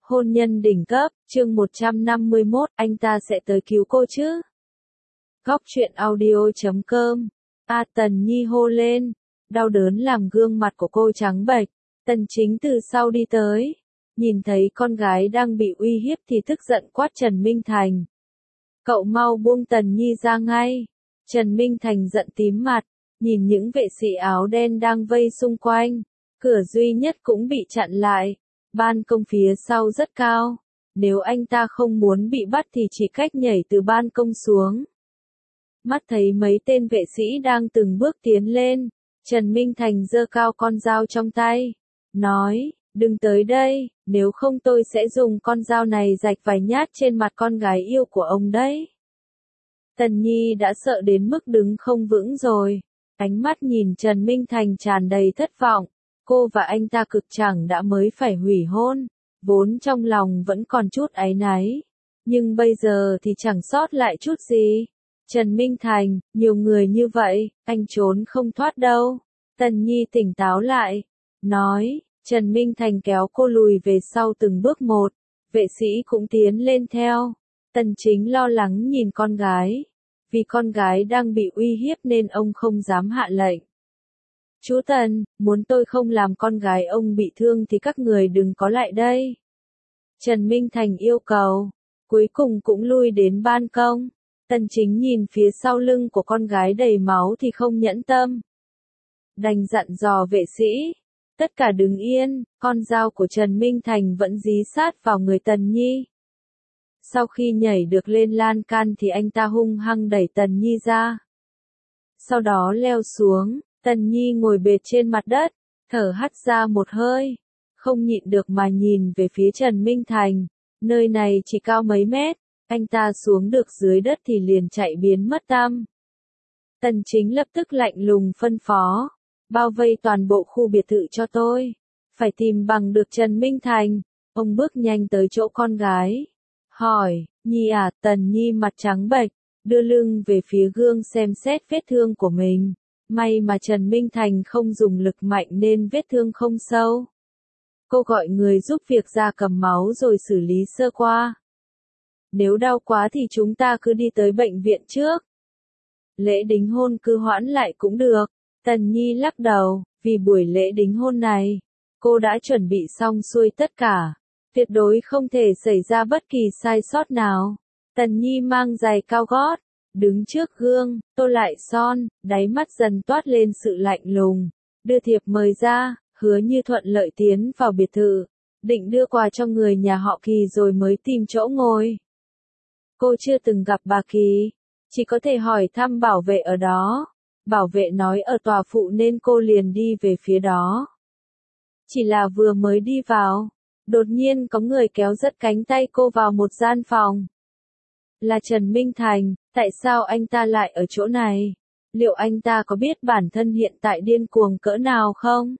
Hôn nhân đỉnh cấp, chương 151, anh ta sẽ tới cứu cô chứ? Góc truyện audio.com. Tần Nhi hô lên, đau đớn làm gương mặt của cô trắng bệch. Tần Chính từ sau đi tới, nhìn thấy con gái đang bị uy hiếp thì tức giận quát Trần Minh Thành. Cậu mau buông Tần Nhi ra ngay. Trần Minh Thành giận tím mặt, nhìn những vệ sĩ áo đen đang vây xung quanh. Cửa duy nhất cũng bị chặn lại. Ban công phía sau rất cao. Nếu anh ta không muốn bị bắt thì chỉ cách nhảy từ ban công xuống. Mắt thấy mấy tên vệ sĩ đang từng bước tiến lên. Trần Minh Thành giơ cao con dao trong tay. Nói, đừng tới đây, nếu không tôi sẽ dùng con dao này rạch vài nhát trên mặt con gái yêu của ông đấy. Tần Nhi đã sợ đến mức đứng không vững rồi. Ánh mắt nhìn Trần Minh Thành tràn đầy thất vọng. Cô và anh ta cực chẳng đã mới phải hủy hôn. Vốn trong lòng vẫn còn chút áy náy. Nhưng bây giờ thì chẳng sót lại chút gì. Trần Minh Thành, nhiều người như vậy, anh trốn không thoát đâu. Tần Nhi tỉnh táo lại. Nói, Trần Minh Thành kéo cô lùi về sau từng bước một. Vệ sĩ cũng tiến lên theo. Tần Chính lo lắng nhìn con gái. Vì con gái đang bị uy hiếp nên ông không dám hạ lệnh. Chú Tần, muốn tôi không làm con gái ông bị thương thì các người đừng có lại đây. Trần Minh Thành yêu cầu. Cuối cùng cũng lui đến ban công. Tần Chính nhìn phía sau lưng của con gái đầy máu thì không nhẫn tâm. Đành dặn dò vệ sĩ. Tất cả đứng yên, con dao của Trần Minh Thành vẫn dí sát vào người Tần Nhi. Sau khi nhảy được lên lan can thì anh ta hung hăng đẩy Tần Nhi ra. Sau đó leo xuống, Tần Nhi ngồi bệt trên mặt đất, thở hắt ra một hơi. Không nhịn được mà nhìn về phía Trần Minh Thành, nơi này chỉ cao mấy mét, anh ta xuống được dưới đất thì liền chạy biến mất tăm. Tần Chính lập tức lạnh lùng phân phó, bao vây toàn bộ khu biệt thự cho tôi, phải tìm bằng được Trần Minh Thành. Ông bước nhanh tới chỗ con gái, hỏi, Nhi à? Tần Nhi mặt trắng bệch, đưa lưng về phía gương xem xét vết thương của mình. May mà Trần Minh Thành không dùng lực mạnh nên vết thương không sâu. Cô gọi người giúp việc ra cầm máu rồi xử lý sơ qua. Nếu đau quá thì chúng ta cứ đi tới bệnh viện trước. Lễ đính hôn cứ hoãn lại cũng được. Tần Nhi lắc đầu, vì buổi lễ đính hôn này, cô đã chuẩn bị xong xuôi tất cả. Tuyệt đối không thể xảy ra bất kỳ sai sót nào. Tần Nhi mang giày cao gót, đứng trước gương, tô lại son, đáy mắt dần toát lên sự lạnh lùng. Đưa thiệp mời ra, Hứa Như thuận lợi tiến vào biệt thự, định đưa quà cho người nhà họ Kỳ rồi mới tìm chỗ ngồi. Cô chưa từng gặp bà Kỳ, chỉ có thể hỏi thăm bảo vệ ở đó. Bảo vệ nói ở tòa phụ nên cô liền đi về phía đó. Chỉ là vừa mới đi vào, đột nhiên có người kéo giật cánh tay cô vào một gian phòng. Là Trần Minh Thành, tại sao anh ta lại ở chỗ này? Liệu anh ta có biết bản thân hiện tại điên cuồng cỡ nào không?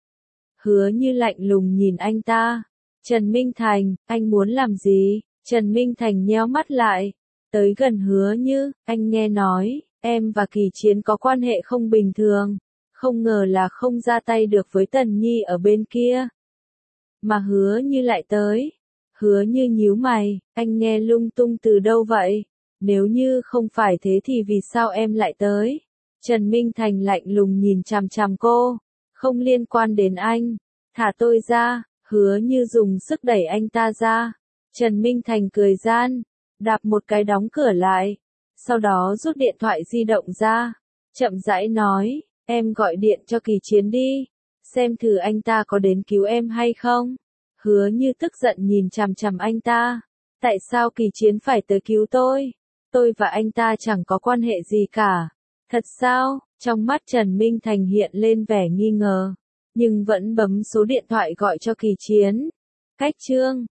Hứa Như lạnh lùng nhìn anh ta. Trần Minh Thành, anh muốn làm gì? Trần Minh Thành nheo mắt lại. Tới gần Hứa Như, anh nghe nói, em và Kỳ Chiến có quan hệ không bình thường. Không ngờ là không ra tay được với Tần Nhi ở bên kia. Mà Hứa Như lại tới. Hứa Như nhíu mày, anh nghe lung tung từ đâu vậy? Nếu như không phải thế thì vì sao em lại tới? Trần Minh Thành lạnh lùng nhìn chằm chằm cô. Không liên quan đến anh. Thả tôi ra. Hứa Như dùng sức đẩy anh ta ra. Trần Minh Thành cười gian, đạp một cái đóng cửa lại. Sau đó rút điện thoại di động ra. Chậm rãi nói, em gọi điện cho Kỳ Chiến đi. Xem thử anh ta có đến cứu em hay không. Hứa Như tức giận nhìn chằm chằm anh ta. Tại sao Kỳ Chiến phải tới cứu tôi? Tôi và anh ta chẳng có quan hệ gì cả. Thật sao? Trong mắt Trần Minh Thành hiện lên vẻ nghi ngờ. Nhưng vẫn bấm số điện thoại gọi cho Kỳ Chiến. Cách chương